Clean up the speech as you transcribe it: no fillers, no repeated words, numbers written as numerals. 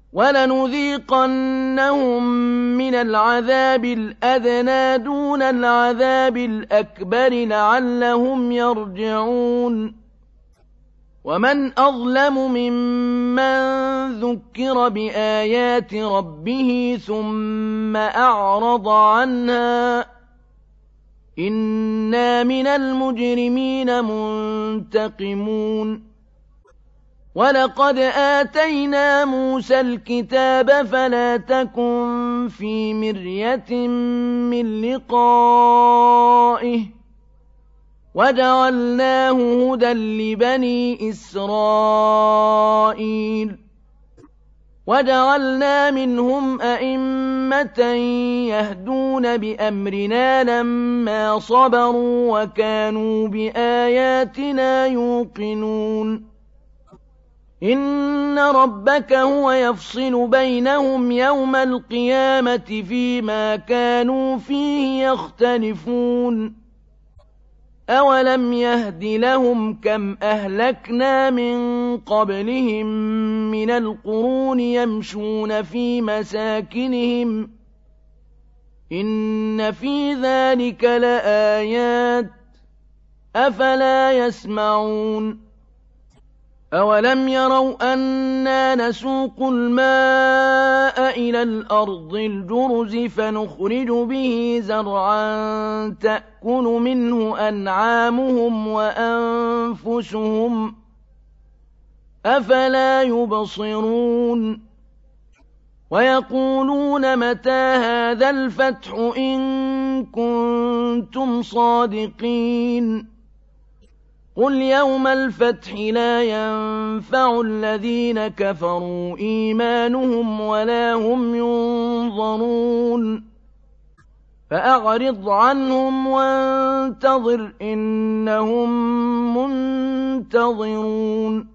وَلَنُذِيقَنَّهُم مِّنَ الْعَذَابِ الْأَدْنَىٰ دُونَ الْعَذَابِ الْأَكْبَرِ لَعَلَّهُمْ يَرْجِعُونَ وَمَنْ أَظْلَمُ مِمَّن ذُكِّرَ بِآيَاتِ رَبِّهِ ثُمَّ أَعْرَضَ عَنْهَا ۚ إِنَّا مِنَ الْمُجْرِمِينَ مُنتَقِمُونَ وَلَقَدْ آتَيْنَا مُوسَى الْكِتَابَ فَلَا تَكُن فِي مِرْيَةٍ مِّن لِّقَائِهِ وَجَعَلْنَاهُ هُدًى لِّبَنِي إِسْرَائِيلَ وَجَعَلْنَا مِنْهُمْ أَئِمَّةً يَهْدُونَ بِأَمْرِنَا لَمَّا صَبَرُوا وَكَانُوا بِآيَاتِنَا يُوقِنُونَ إِنَّ رَبَّكَ هُوَ يَفْصِلُ بَيْنَهُمْ يَوْمَ الْقِيَامَةِ فِيمَا كَانُوا فِيهِ يَخْتَلِفُونَ أَوَلَمْ يَهْدِ لَهُمْ كَمْ أَهْلَكْنَا مِن قَبْلِهِم مِّنَ الْقُرُونِ يَمْشُونَ فِي مَسَاكِنِهِمْ ۗ إِنَّ فِي ذَٰلِكَ لَآيَاتٍ ۖ أَفَلَا يَسْمَعُونَ أَوَلَمْ يَرَوْا أَنَّا نَسُوقُ الْمَاءَ إِلَى الْأَرْضِ الْجُرُزِ فَنُخْرِجُ بِهِ زَرْعًا تَأْكُلُ مِنْهُ أَنْعَامُهُمْ وَأَنفُسُهُمْ ۖ أَفَلَا يُبْصِرُونَ وَيَقُولُونَ مَتَىٰ هَٰذَا الْفَتْحُ إِن كُنتُمْ صَادِقِينَ قُلْ يَوْمَ الْفَتْحِ لَا يَنفَعُ الَّذِينَ كَفَرُوا إِيمَانُهُمْ وَلَا هُمْ يُنظَرُونَ فَأَعْرِضْ عَنْهُمْ وَانتَظِرْ إِنَّهُم مُّنتَظِرُونَ